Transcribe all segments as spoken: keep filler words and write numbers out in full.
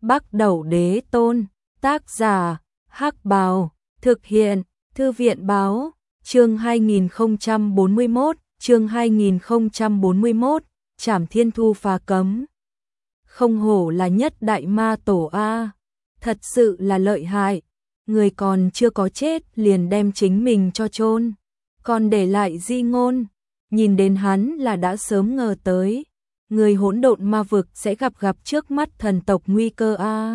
Bắc Đẩu Đế Tôn, tác giả, Hắc Bào, thực hiện, Thư viện báo, chương hai nghìn không trăm bốn mươi mốt, chương hai nghìn không trăm bốn mươi mốt, Trảm Thiên Thu phá cấm. Không hổ là nhất đại ma tổ A, thật sự là lợi hại, người còn chưa có chết liền đem chính mình cho chôn, còn để lại di ngôn, nhìn đến hắn là đã sớm ngờ tới, người hỗn độn ma vực sẽ gặp gặp trước mắt thần tộc nguy cơ A.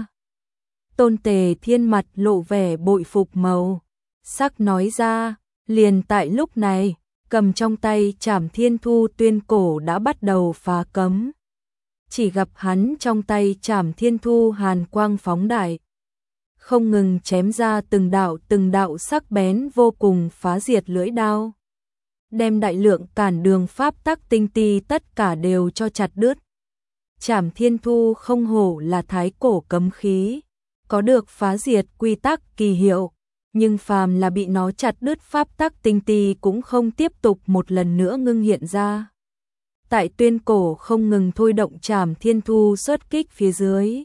Tôn Tề Thiên mặt lộ vẻ bội phục màu sắc nói ra, liền tại lúc này, cầm trong tay Trảm Thiên Thu tuyên cổ đã bắt đầu phá cấm. Chỉ gặp hắn trong tay Trảm Thiên Thu hàn quang phóng đại, không ngừng chém ra từng đạo từng đạo sắc bén vô cùng phá diệt lưỡi đao, đem đại lượng cản đường pháp tắc tinh ti tất cả đều cho chặt đứt. Trảm Thiên Thu không hổ là thái cổ cấm khí, có được phá diệt quy tắc kỳ hiệu, nhưng phàm là bị nó chặt đứt pháp tắc tinh ti cũng không tiếp tục một lần nữa ngưng hiện ra. Tại tuyên cổ không ngừng thôi động Trảm Thiên Thu xuất kích phía dưới,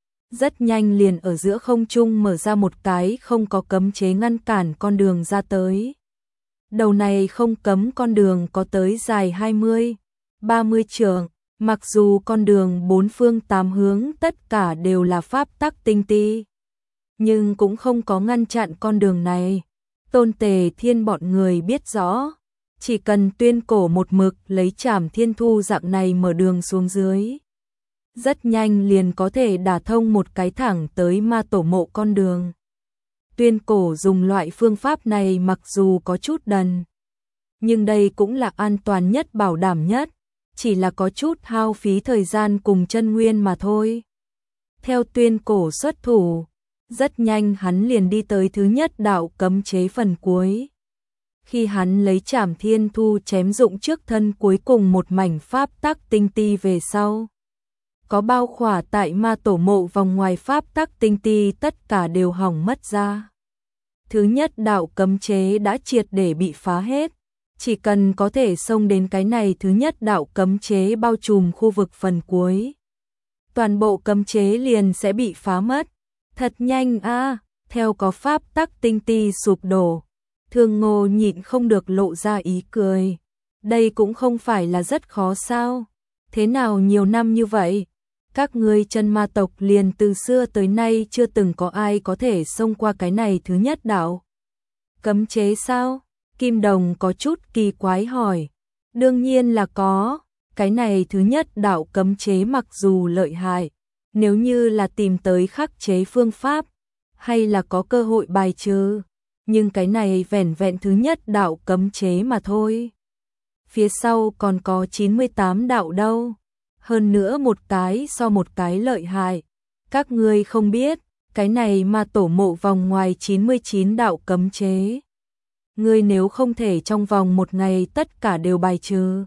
rất nhanh liền ở giữa không trung mở ra một cái không có cấm chế ngăn cản con đường ra tới. Đầu này không cấm con đường có tới dài hai mươi, ba mươi trượng, mặc dù con đường bốn phương tám hướng tất cả đều là pháp tắc tinh ti, nhưng cũng không có ngăn chặn con đường này. Tôn Tề Thiên bọn người biết rõ, chỉ cần tuyên cổ một mực lấy Trảm Thiên Thu dạng này mở đường xuống dưới, rất nhanh liền có thể đả thông một cái thẳng tới ma tổ mộ con đường. Tuyên cổ dùng loại phương pháp này mặc dù có chút đần, nhưng đây cũng là an toàn nhất bảo đảm nhất, chỉ là có chút hao phí thời gian cùng chân nguyên mà thôi. Theo tuyên cổ xuất thủ, rất nhanh hắn liền đi tới thứ nhất đạo cấm chế phần cuối. Khi hắn lấy Trảm Thiên Thu chém dụng trước thân cuối cùng một mảnh pháp tắc tinh ti về sau, có bao khỏa tại ma tổ mộ vòng ngoài pháp tắc tinh ti tất cả đều hỏng mất ra. Thứ nhất đạo cấm chế đã triệt để bị phá hết, chỉ cần có thể xông đến cái này thứ nhất đạo cấm chế bao trùm khu vực phần cuối, toàn bộ cấm chế liền sẽ bị phá mất. Thật nhanh a, à, theo có pháp tắc tinh ti sụp đổ, Thương Ngô nhịn không được lộ ra ý cười. Đây cũng không phải là rất khó sao? Thế nào nhiều năm như vậy, các ngươi chân ma tộc liền từ xưa tới nay chưa từng có ai có thể xông qua cái này thứ nhất đạo cấm chế sao? Kim Đồng có chút kỳ quái hỏi. Đương nhiên là có, cái này thứ nhất đạo cấm chế mặc dù lợi hại, nếu như là tìm tới khắc chế phương pháp, hay là có cơ hội bài trừ, nhưng cái này vẻn vẹn thứ nhất đạo cấm chế mà thôi. Phía sau còn có chín mươi tám đạo đâu, hơn nữa một cái so một cái lợi hại. Các ngươi không biết, cái này ma tổ mộ vòng ngoài chín mươi chín đạo cấm chế, ngươi nếu không thể trong vòng một ngày tất cả đều bài trừ,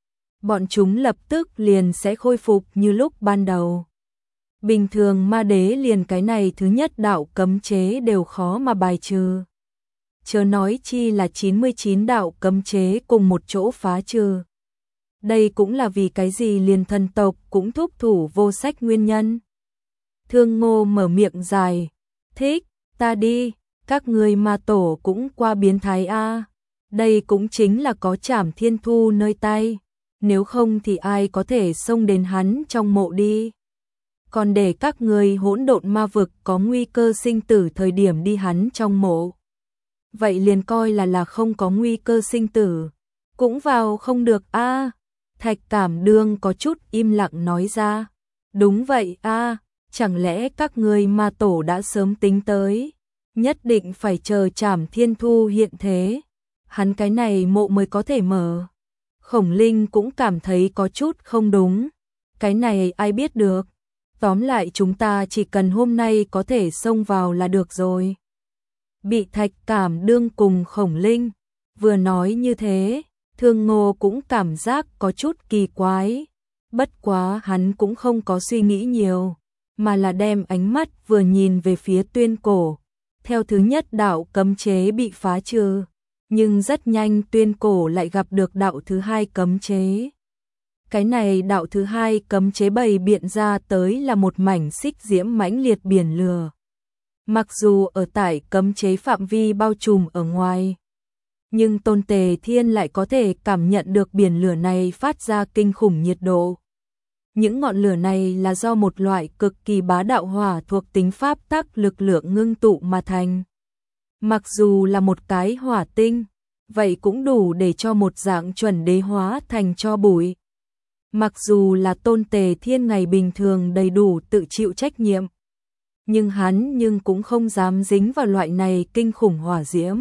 bọn chúng lập tức liền sẽ khôi phục như lúc ban đầu. Bình thường ma đế liền cái này thứ nhất đạo cấm chế đều khó mà bài trừ, chớ nói chi là chín mươi chín đạo cấm chế cùng một chỗ phá trừ. Đây cũng là vì cái gì liền thần tộc cũng thúc thủ vô sách nguyên nhân. Thương Ngô mở miệng dài, thích, ta đi, các ngươi ma tổ cũng qua biến thái a. Đây cũng chính là có Trảm Thiên Thu nơi tay, nếu không thì ai có thể xông đến hắn trong mộ đi. Còn để các ngươi hỗn độn ma vực có nguy cơ sinh tử thời điểm đi hắn trong mộ, vậy liền coi là là không có nguy cơ sinh tử, cũng vào không được a. À, Thạch Cảm Đương có chút im lặng nói ra. Đúng vậy a, à, chẳng lẽ các ngươi ma tổ đã sớm tính tới, nhất định phải chờ Trảm Thiên Thu hiện thế, hắn cái này mộ mới có thể mở. Khổng Linh cũng cảm thấy có chút không đúng, cái này ai biết được, tóm lại chúng ta chỉ cần hôm nay có thể xông vào là được rồi. Bị Thạch Cảm Đương cùng Khổng Linh vừa nói như thế, Thương Ngô cũng cảm giác có chút kỳ quái, bất quá hắn cũng không có suy nghĩ nhiều, mà là đem ánh mắt vừa nhìn về phía tuyên cổ. Theo thứ nhất đạo cấm chế bị phá trừ, nhưng rất nhanh tuyên cổ lại gặp được đạo thứ hai cấm chế. Cái này đạo thứ hai cấm chế bày biện ra tới là một mảnh xích diễm mãnh liệt biển lửa. Mặc dù ở tại cấm chế phạm vi bao trùm ở ngoài, nhưng Tôn Tề Thiên lại có thể cảm nhận được biển lửa này phát ra kinh khủng nhiệt độ. Những ngọn lửa này là do một loại cực kỳ bá đạo hỏa thuộc tính pháp tắc lực lượng ngưng tụ mà thành. Mặc dù là một cái hỏa tinh, vậy cũng đủ để cho một dạng chuẩn đế hóa thành tro bụi. Mặc dù là Tôn Tề Thiên ngày bình thường đầy đủ tự chịu trách nhiệm, nhưng hắn nhưng cũng không dám dính vào loại này kinh khủng hỏa diễm.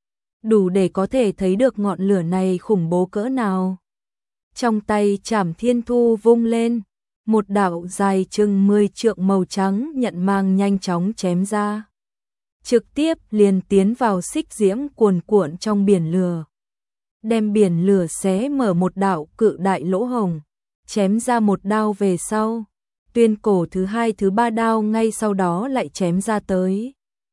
Đủ để có thể thấy được ngọn lửa này khủng bố cỡ nào. Trong tay Trảm Thiên Thu vung lên, một đạo dài chừng mười trượng màu trắng nhận mang nhanh chóng chém ra. Trực tiếp liền tiến vào xích diễm cuồn cuộn trong biển lửa. Đem biển lửa xé mở một đạo cự đại lỗ hồng, chém ra một đao về sau. Tuyên cổ thứ hai thứ ba đao ngay sau đó lại chém ra tới.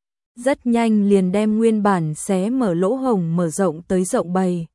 Rất nhanh liền đem nguyên bản xé mở lỗ hồng mở rộng tới rộng bảy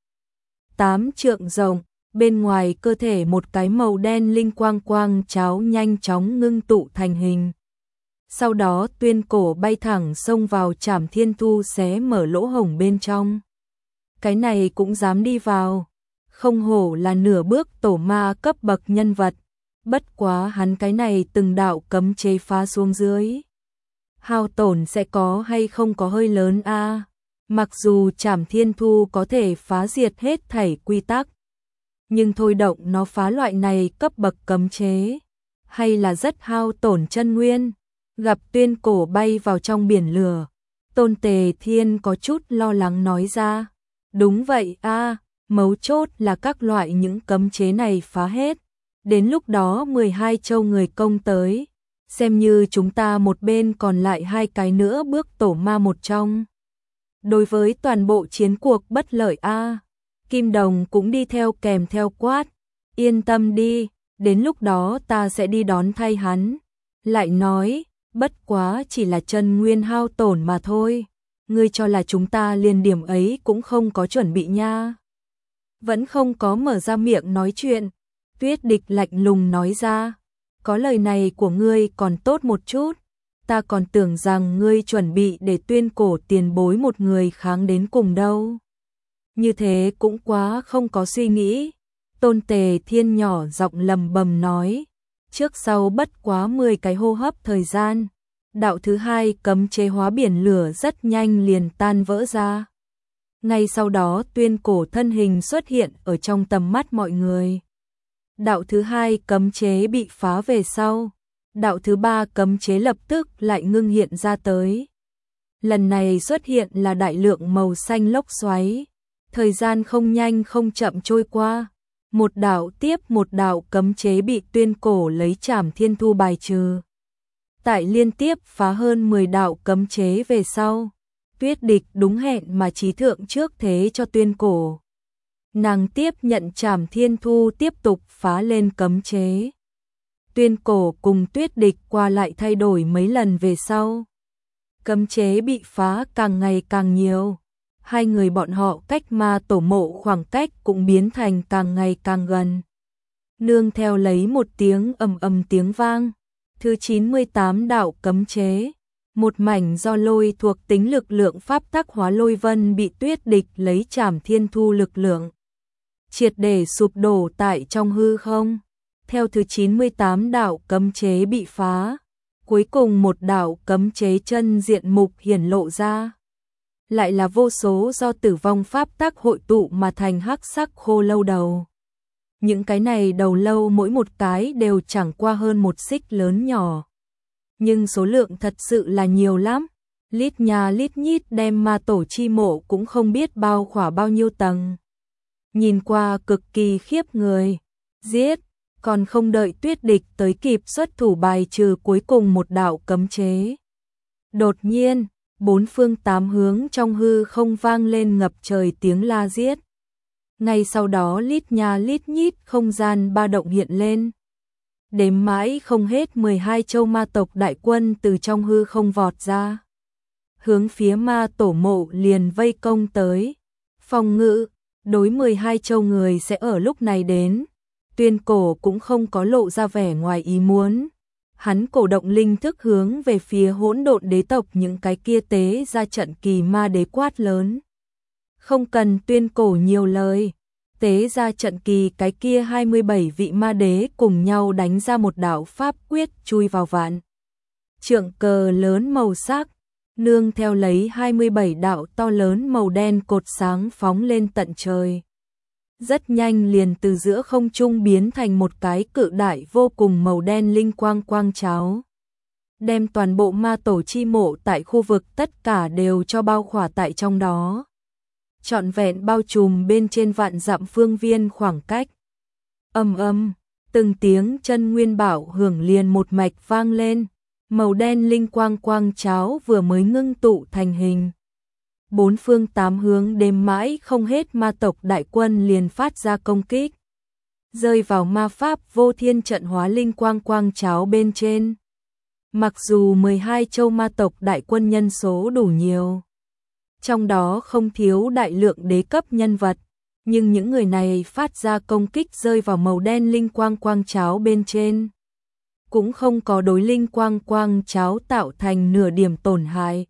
tám trượng rộng, bên ngoài cơ thể một cái màu đen linh quang quang cháo nhanh chóng ngưng tụ thành hình. Sau đó tuyên cổ bay thẳng xông vào Trảm Thiên Thu xé mở lỗ hồng bên trong. Cái này cũng dám đi vào, không hổ là nửa bước tổ ma cấp bậc nhân vật. Bất quá hắn cái này từng đạo cấm chế phá xuống dưới, hao tổn sẽ có hay không có hơi lớn a. À, mặc dù Trảm Thiên Thu có thể phá diệt hết thảy quy tắc, nhưng thôi động nó phá loại này cấp bậc cấm chế, hay là rất hao tổn chân nguyên. Gặp tuyên cổ bay vào trong biển lửa, Tôn Tề Thiên có chút lo lắng nói ra. Đúng vậy a, à, mấu chốt là các loại những cấm chế này phá hết. Đến lúc đó mười hai châu người công tới, xem như chúng ta một bên còn lại hai cái nữa bước tổ ma một trong. Đối với toàn bộ chiến cuộc bất lợi a. À, Kim Đồng cũng đi theo kèm theo quát. Yên tâm đi, đến lúc đó ta sẽ đi đón thay hắn. Lại nói, bất quá chỉ là chân nguyên hao tổn mà thôi. Ngươi cho là chúng ta liền điểm ấy cũng không có chuẩn bị nha. Vẫn không có mở ra miệng nói chuyện. Tuyết Địch lạnh lùng nói ra. Có lời này của ngươi còn tốt một chút. Ta còn tưởng rằng ngươi chuẩn bị để tuyên cổ tiền bối một người kháng đến cùng đâu. Như thế cũng quá không có suy nghĩ. Tôn Tề Thiên nhỏ giọng lầm bầm nói. Trước sau bất quá mười cái hô hấp thời gian. Đạo thứ hai cấm chế hóa biển lửa rất nhanh liền tan vỡ ra. Ngay sau đó tuyên cổ thân hình xuất hiện ở trong tầm mắt mọi người. Đạo thứ hai cấm chế bị phá về sau. Đạo thứ ba cấm chế lập tức lại ngưng hiện ra tới. Lần này xuất hiện là đại lượng màu xanh lốc xoáy. Thời gian không nhanh không chậm trôi qua. Một đạo tiếp một đạo cấm chế bị tuyên cổ lấy Trảm Thiên Thu bài trừ. Tại liên tiếp phá hơn mười đạo cấm chế về sau, Tuyết Địch đúng hẹn mà chí thượng trước thế cho tuyên cổ. Nàng tiếp nhận Trảm Thiên Thu tiếp tục phá lên cấm chế. Tuyên cổ cùng Tuyết Địch qua lại thay đổi mấy lần về sau. Cấm chế bị phá càng ngày càng nhiều. Hai người bọn họ cách ma tổ mộ khoảng cách cũng biến thành càng ngày càng gần. Nương theo lấy một tiếng ầm ầm tiếng vang. Thứ chín mươi tám đạo cấm chế. Một mảnh do lôi thuộc tính lực lượng pháp tắc hóa lôi vân bị Tuyết Địch lấy Trảm Thiên Thu lực lượng. Triệt để sụp đổ tại trong hư không. Theo thứ chín mươi tám đạo cấm chế bị phá. Cuối cùng một đạo cấm chế chân diện mục hiển lộ ra. Lại là vô số do tử vong pháp tắc hội tụ mà thành hắc sắc khô lâu đầu. Những cái này đầu lâu mỗi một cái đều chẳng qua hơn một xích lớn nhỏ. Nhưng số lượng thật sự là nhiều lắm. Lít nhà lít nhít đem ma tổ chi mộ cũng không biết bao khỏa bao nhiêu tầng. Nhìn qua cực kỳ khiếp người. Giết, còn không đợi Tuyết Địch tới kịp xuất thủ bài trừ cuối cùng một đạo cấm chế. Đột nhiên, bốn phương tám hướng trong hư không vang lên ngập trời tiếng la giết. Ngay sau đó lít nha lít nhít không gian ba động hiện lên. Đếm mãi không hết mười hai châu ma tộc đại quân từ trong hư không vọt ra. Hướng phía ma tổ mộ liền vây công tới. Phòng ngự, đối mười hai châu người sẽ ở lúc này đến. Tuyên Cổ cũng không có lộ ra vẻ ngoài ý muốn. Hắn cổ động linh thức hướng về phía hỗn độn đế tộc những cái kia tế ra trận kỳ ma đế quát lớn. Không cần Tuyên Cổ nhiều lời. Tế ra trận kỳ cái kia hai mươi bảy vị ma đế cùng nhau đánh ra một đạo pháp quyết chui vào vạn trượng cờ lớn màu sắc, nương theo lấy hai mươi bảy đạo to lớn màu đen cột sáng phóng lên tận trời. Rất nhanh liền từ giữa không trung biến thành một cái cự đại vô cùng màu đen linh quang quang cháo. Đem toàn bộ ma tổ chi mộ tại khu vực tất cả đều cho bao khỏa tại trong đó. Trọn vẹn bao trùm bên trên vạn dặm phương viên khoảng cách. Ầm ầm, từng tiếng chân nguyên bảo hưởng liền một mạch vang lên, màu đen linh quang quang cháo vừa mới ngưng tụ thành hình. Bốn phương tám hướng đêm mãi không hết ma tộc đại quân liền phát ra công kích. Rơi vào ma pháp vô thiên trận hóa linh quang quang cháo bên trên. Mặc dù mười hai châu ma tộc đại quân nhân số đủ nhiều, trong đó không thiếu đại lượng đế cấp nhân vật, nhưng những người này phát ra công kích rơi vào màu đen linh quang quang cháo bên trên. Cũng không có đối linh quang quang cháo tạo thành nửa điểm tổn hại.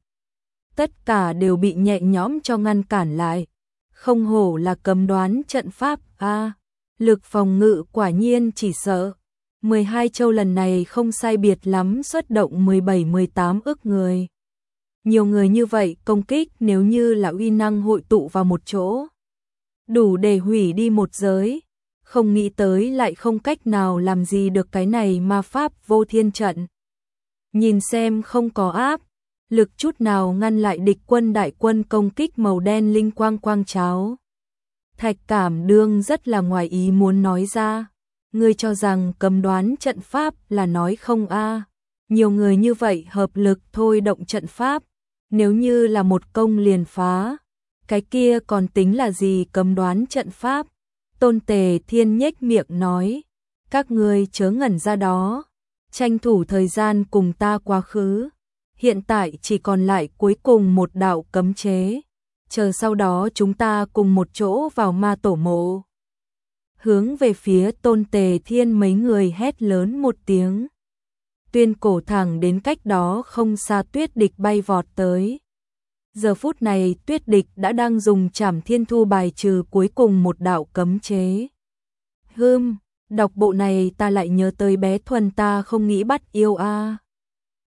Tất cả đều bị nhẹ nhõm cho ngăn cản lại. Không hổ là cấm đoán trận pháp a, à, lực phòng ngự quả nhiên chỉ sợ. mười hai châu lần này không sai biệt lắm xuất động mười bảy mười tám ức người. Nhiều người như vậy công kích nếu như là uy năng hội tụ vào một chỗ, đủ để hủy đi một giới. Không nghĩ tới lại không cách nào làm gì được cái này ma pháp vô thiên trận. Nhìn xem không có áp lực chút nào ngăn lại địch quân đại quân công kích màu đen linh quang quang cháo. Thạch Cảm Đương rất là ngoài ý muốn nói ra, ngươi cho rằng cấm đoán trận pháp là nói không a? À. Nhiều người như vậy hợp lực thôi động trận pháp, nếu như là một công liền phá, cái kia còn tính là gì cấm đoán trận pháp? Tôn Tề Thiên nhếch miệng nói, các ngươi chớ ngẩn ra đó, tranh thủ thời gian cùng ta quá khứ. Hiện tại chỉ còn lại cuối cùng một đạo cấm chế, chờ sau đó chúng ta cùng một chỗ vào ma tổ mộ. Hướng về phía Tôn Tề Thiên mấy người hét lớn một tiếng. Tuyên Cổ thẳng đến cách đó không xa Tuyết Địch bay vọt tới. Giờ phút này Tuyết Địch đã đang dùng Trảm Thiên Thu bài trừ cuối cùng một đạo cấm chế. Hừm, đọc bộ này ta lại nhớ tới bé Thuần ta không nghĩ bắt yêu a.